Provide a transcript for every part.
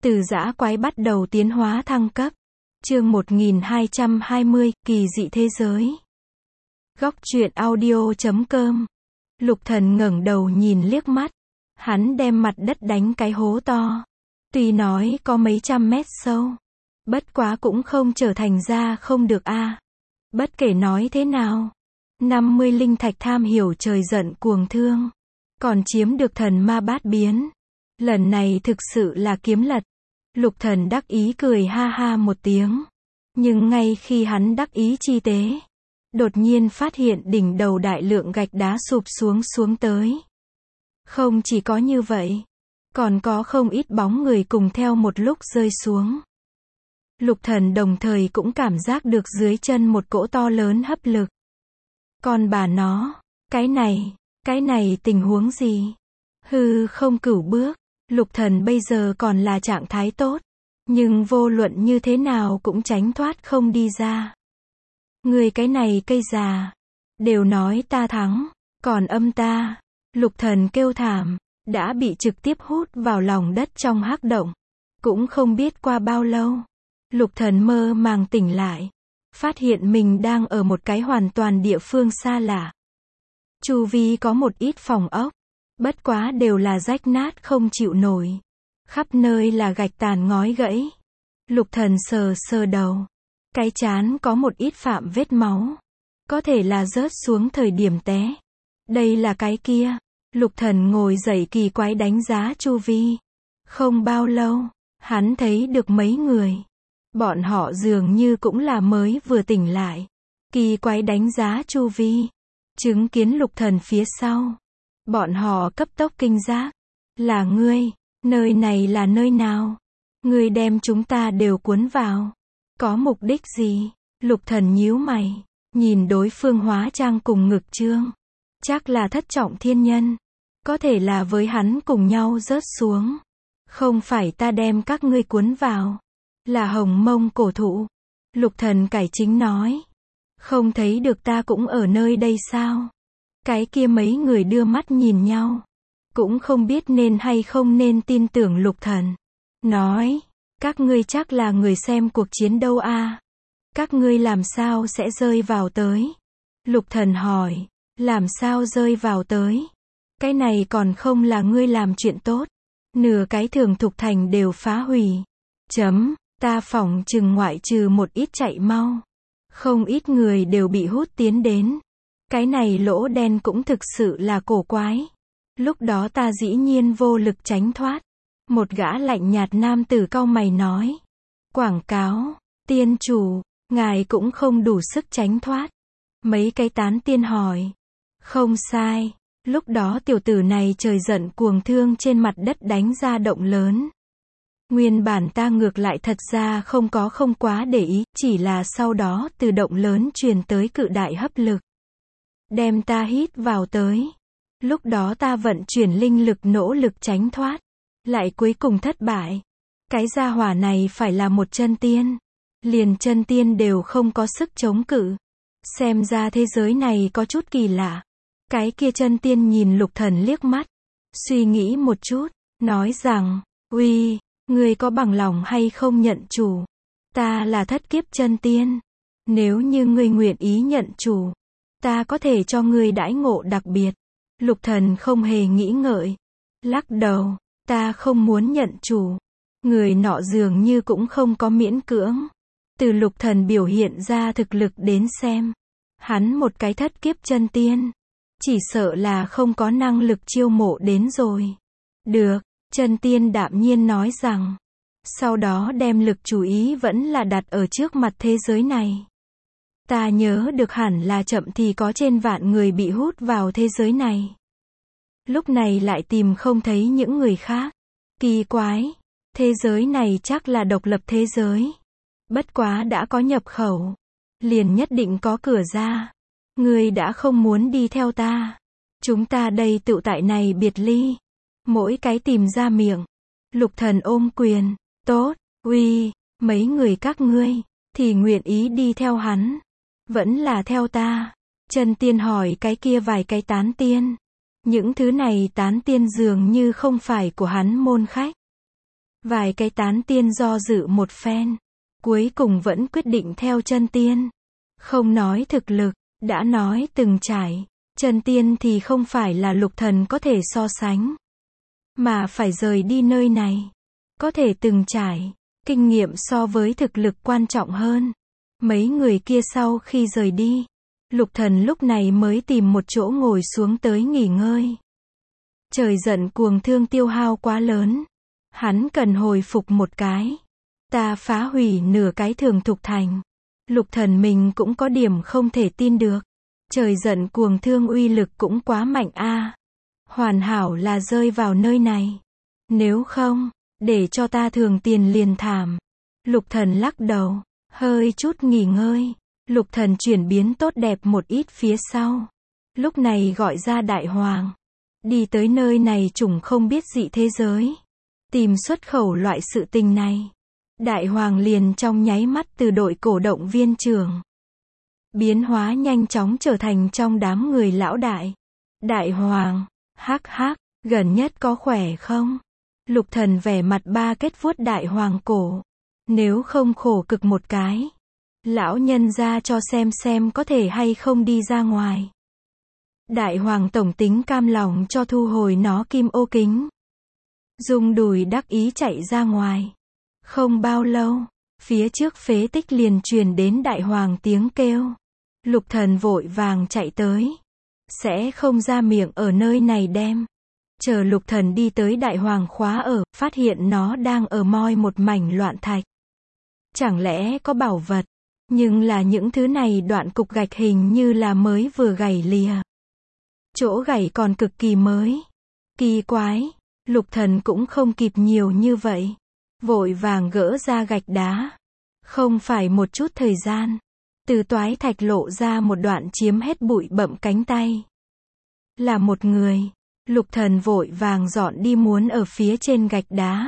Từ dã quái bắt đầu tiến hóa thăng cấp. Chương 1220, kỳ dị thế giới. Góc truyện audio.com. Lục Thần ngẩng đầu nhìn liếc mắt. Hắn đem mặt đất đánh cái hố to. Tuy nói có mấy trăm mét sâu, bất quá cũng không trở thành ra không được a. Bất kể nói thế nào, 50 linh thạch tham hiểu trời giận cuồng thương, còn chiếm được thần ma bát biến. Lần này thực sự là kiếm lật. Lục Thần đắc ý cười ha ha một tiếng. Nhưng ngay khi hắn đắc ý chi tế, đột nhiên phát hiện đỉnh đầu đại lượng gạch đá sụp xuống tới. Không chỉ có như vậy, còn có không ít bóng người cùng theo một lúc rơi xuống. Lục Thần đồng thời cũng cảm giác được dưới chân một cỗ to lớn hấp lực. Còn bà nó, cái này tình huống gì? Hư không cửu bước. Lục Thần bây giờ còn là trạng thái tốt, nhưng vô luận như thế nào cũng tránh thoát không đi ra. Người cái này cây già, đều nói ta thắng, còn âm ta. Lục Thần kêu thảm, đã bị trực tiếp hút vào lòng đất trong hắc động. Cũng không biết qua bao lâu, Lục Thần mơ màng tỉnh lại, phát hiện mình đang ở một cái hoàn toàn địa phương xa lạ. Chu vi có một ít phòng ốc, bất quá đều là rách nát không chịu nổi. Khắp nơi là gạch tàn ngói gãy. Lục Thần sờ đầu. Cái trán có một ít phạm vết máu. Có thể là rớt xuống thời điểm té. Đây là cái kia. Lục Thần ngồi dậy kỳ quái đánh giá chu vi. Không bao lâu, hắn thấy được mấy người. Bọn họ dường như cũng là mới vừa tỉnh lại. Kỳ quái đánh giá chu vi. Chứng kiến Lục Thần phía sau. Bọn họ cấp tốc kinh giác. Là ngươi, nơi này là nơi nào? Ngươi đem chúng ta đều cuốn vào. Có mục đích gì? Lục Thần nhíu mày, nhìn đối phương hóa trang cùng ngực trương. Chắc là thất trọng thiên nhân. Có thể là với hắn cùng nhau rớt xuống. Không phải ta đem các ngươi cuốn vào. Là Hồng Mông cổ thụ. Lục Thần cải chính nói. Không thấy được ta cũng ở nơi đây sao? Cái kia mấy người đưa mắt nhìn nhau. Cũng không biết nên hay không nên tin tưởng Lục Thần. Nói, các ngươi chắc là người xem cuộc chiến đâu a? Các ngươi làm sao sẽ rơi vào tới? Lục Thần hỏi, làm sao rơi vào tới? Cái này còn không là ngươi làm chuyện tốt. Nửa cái Thường Thục Thành đều phá hủy. Ta phỏng chừng ngoại trừ một ít chạy mau. Không ít người đều bị hút tiến đến. Cái này lỗ đen cũng thực sự là cổ quái. Lúc đó ta dĩ nhiên vô lực tránh thoát. Một gã lạnh nhạt nam tử cau mày nói. Quảng cáo, tiên chủ, ngài cũng không đủ sức tránh thoát. Mấy cái tán tiên hỏi. Không sai, lúc đó tiểu tử này trời giận cuồng thương trên mặt đất đánh ra động lớn. Nguyên bản ta ngược lại thật ra không quá để ý, chỉ là sau đó từ động lớn truyền tới cự đại hấp lực. Đem ta hít vào tới. Lúc đó ta vận chuyển linh lực nỗ lực tránh thoát. Lại cuối cùng thất bại. Cái gia hỏa này phải là một chân tiên. Liền chân tiên đều không có sức chống cự. Xem ra thế giới này có chút kỳ lạ. Cái kia chân tiên nhìn Lục Thần liếc mắt. Suy nghĩ một chút. Nói rằng, uy, ngươi có bằng lòng hay không nhận chủ? Ta là thất kiếp chân tiên. Nếu như ngươi nguyện ý nhận chủ, ta có thể cho ngươi đãi ngộ đặc biệt. Lục Thần không hề nghĩ ngợi. Lắc đầu, ta không muốn nhận chủ. Người nọ dường như cũng không có miễn cưỡng. Từ Lục Thần biểu hiện ra thực lực đến xem. Hắn một cái thất kiếp chân tiên. Chỉ sợ là không có năng lực chiêu mộ đến rồi. Được, chân tiên đạm nhiên nói rằng. Sau đó đem lực chú ý vẫn là đặt ở trước mặt thế giới này. Ta nhớ được hẳn là chậm thì có trên vạn người bị hút vào thế giới này. Lúc này lại tìm không thấy những người khác. Kỳ quái, thế giới này chắc là độc lập thế giới. Bất quá đã có nhập khẩu, liền nhất định có cửa ra. Ngươi đã không muốn đi theo ta. Chúng ta đây tựu tại này biệt ly. Mỗi cái tìm ra miệng. Lục Thần ôm quyền, tốt, uy, mấy người các ngươi, thì nguyện ý đi theo hắn. Vẫn là theo ta. Chân tiên hỏi cái kia vài cái tán tiên. Những thứ này tán tiên dường như không phải của hắn môn khách. Vài cái tán tiên do dự một phen. Cuối cùng vẫn quyết định theo chân tiên. Không nói thực lực, đã nói từng trải. Chân tiên thì không phải là Lục Thần có thể so sánh. Mà phải rời đi nơi này. Có thể từng trải. Kinh nghiệm so với thực lực quan trọng hơn. Mấy người kia sau khi rời đi, Lục Thần lúc này mới tìm một chỗ ngồi xuống tới nghỉ ngơi. Trời giận cuồng thương tiêu hao quá lớn. Hắn cần hồi phục một cái. Ta phá hủy nửa cái Thường Thục Thành. Lục Thần mình cũng có điểm không thể tin được. Trời giận cuồng thương uy lực cũng quá mạnh a. Hoàn hảo là rơi vào nơi này. Nếu không, để cho ta thường tiền liền thảm. Lục Thần lắc đầu, hơi chút nghỉ ngơi. Lục Thần chuyển biến tốt đẹp một ít phía sau. Lúc này gọi ra Đại Hoàng. Đi tới nơi này chủng không biết dị thế giới. Tìm xuất khẩu loại sự tình này. Đại Hoàng liền trong nháy mắt từ đội cổ động viên trưởng. Biến hóa nhanh chóng trở thành trong đám người lão đại. Đại Hoàng, hắc hắc, gần nhất có khỏe không? Lục Thần vẻ mặt ba kết vuốt Đại Hoàng cổ. Nếu không khổ cực một cái. Lão nhân ra cho xem có thể hay không đi ra ngoài. Đại Hoàng tổng tính cam lòng cho thu hồi nó kim ô kính. Dùng đùi đắc ý chạy ra ngoài. Không bao lâu, phía trước phế tích liền truyền đến Đại Hoàng tiếng kêu. Lục Thần vội vàng chạy tới. Sẽ không ra miệng ở nơi này đem. Chờ Lục Thần đi tới Đại Hoàng khóa ở, phát hiện nó đang ở moi một mảnh loạn thạch. Chẳng lẽ có bảo vật? Nhưng là những thứ này đoạn cục gạch hình như là mới vừa gảy lìa. Chỗ gảy còn cực kỳ mới. Kỳ quái, Lục Thần cũng không kịp nhiều như vậy. Vội vàng gỡ ra gạch đá. Không phải một chút thời gian. Từ toái thạch lộ ra một đoạn chiếm hết bụi bặm cánh tay. Là một người. Lục Thần vội vàng dọn đi muốn ở phía trên gạch đá.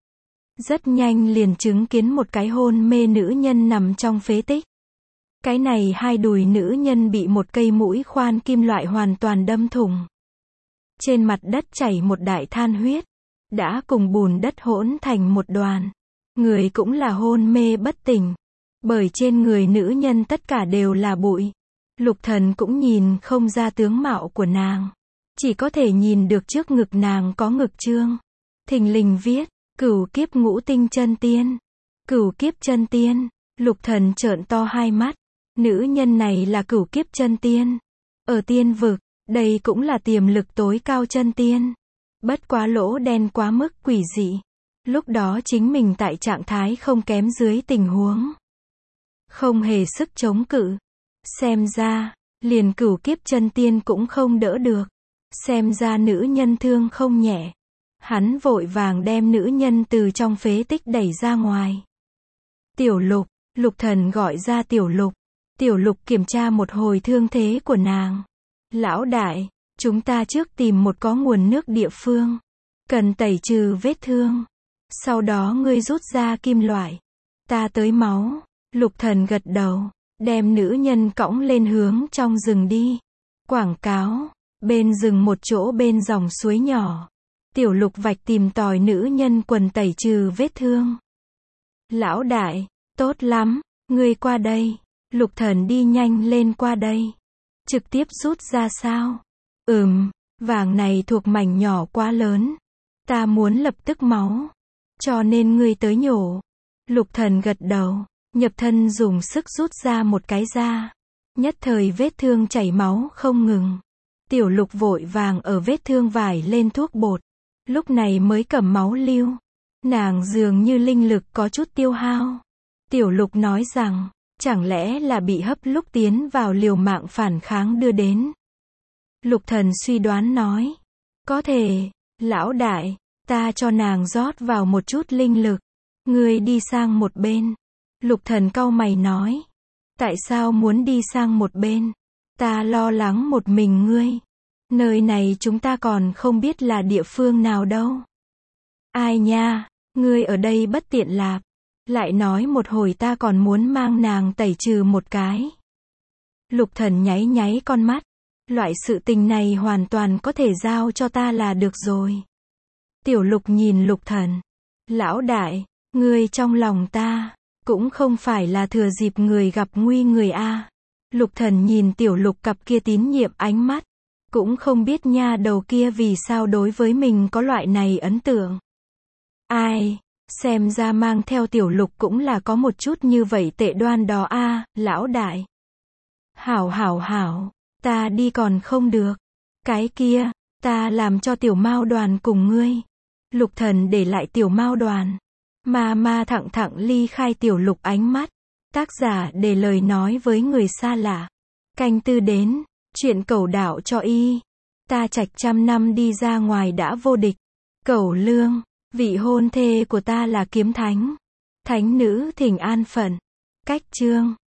Rất nhanh liền chứng kiến một cái hôn mê nữ nhân nằm trong phế tích. Cái này hai đùi nữ nhân bị một cây mũi khoan kim loại hoàn toàn đâm thủng. Trên mặt đất chảy một đại than huyết. Đã cùng bùn đất hỗn thành một đoàn. Người cũng là hôn mê bất tỉnh. Bởi trên người nữ nhân tất cả đều là bụi. Lục Thần cũng nhìn không ra tướng mạo của nàng. Chỉ có thể nhìn được trước ngực nàng có ngực chương. Thình lình viết, Cửu kiếp ngũ tinh chân tiên. Cửu kiếp chân tiên. Lục Thần trợn to hai mắt. Nữ nhân này là cửu kiếp chân tiên. Ở tiên vực, đây cũng là tiềm lực tối cao chân tiên. Bất quá lỗ đen quá mức quỷ dị. Lúc đó chính mình tại trạng thái không kém dưới tình huống. Không hề sức chống cự. Xem ra, liền cửu kiếp chân tiên cũng không đỡ được. Xem ra nữ nhân thương không nhẹ. Hắn vội vàng đem nữ nhân từ trong phế tích đẩy ra ngoài. Tiểu Lục, Lục Thần gọi ra Tiểu Lục. Tiểu Lục kiểm tra một hồi thương thế của nàng. Lão đại, chúng ta trước tìm một có nguồn nước địa phương. Cần tẩy trừ vết thương. Sau đó ngươi rút ra kim loại. Ta tới máu. Lục Thần gật đầu. Đem nữ nhân cõng lên hướng trong rừng đi. Quảng cáo. Bên rừng một chỗ bên dòng suối nhỏ. Tiểu Lục vạch tìm tòi nữ nhân quần tẩy trừ vết thương. Lão đại, tốt lắm, ngươi qua đây. Lục Thần đi nhanh lên qua đây. Trực tiếp rút ra sao? Vàng này thuộc mảnh nhỏ quá lớn. Ta muốn lập tức máu. Cho nên ngươi tới nhổ. Lục Thần gật đầu. Nhập thân dùng sức rút ra một cái ra. Nhất thời vết thương chảy máu không ngừng. Tiểu Lục vội vàng ở vết thương vải lên thuốc bột. Lúc này mới cầm máu lưu. Nàng dường như linh lực có chút tiêu hao. Tiểu Lục nói rằng, chẳng lẽ là bị hấp lúc tiến vào liều mạng phản kháng đưa đến. Lục Thần suy đoán nói. Có thể, lão đại, ta cho nàng rót vào một chút linh lực. Ngươi đi sang một bên. Lục Thần cau mày nói. Tại sao muốn đi sang một bên? Ta lo lắng một mình ngươi. Nơi này chúng ta còn không biết là địa phương nào đâu. Ai nha, ngươi ở đây bất tiện lạp. Lại nói một hồi ta còn muốn mang nàng tẩy trừ một cái. Lục Thần nháy nháy con mắt. Loại sự tình này hoàn toàn có thể giao cho ta là được rồi. Tiểu Lục nhìn Lục Thần. Lão đại, ngươi trong lòng ta, cũng không phải là thừa dịp người gặp nguy người a. Lục Thần nhìn Tiểu Lục cặp kia tín nhiệm ánh mắt, cũng không biết nha đầu kia vì sao đối với mình có loại này ấn tượng. Ai, xem ra mang theo Tiểu Lục cũng là có một chút như vậy tệ đoan đó a, lão đại. Hảo, ta đi còn không được. Cái kia, ta làm cho Tiểu Mao Đoàn cùng ngươi. Lục Thần để lại Tiểu Mao Đoàn. Ma thẳng ly khai Tiểu Lục ánh mắt. Tác giả để lời nói với người xa lạ. Canh tư đến, chuyện cẩu đạo cho y. Ta trạch 100 năm đi ra ngoài đã vô địch. Cẩu lương, vị hôn thê của ta là kiếm thánh. Thánh nữ thỉnh an phận. Cách chương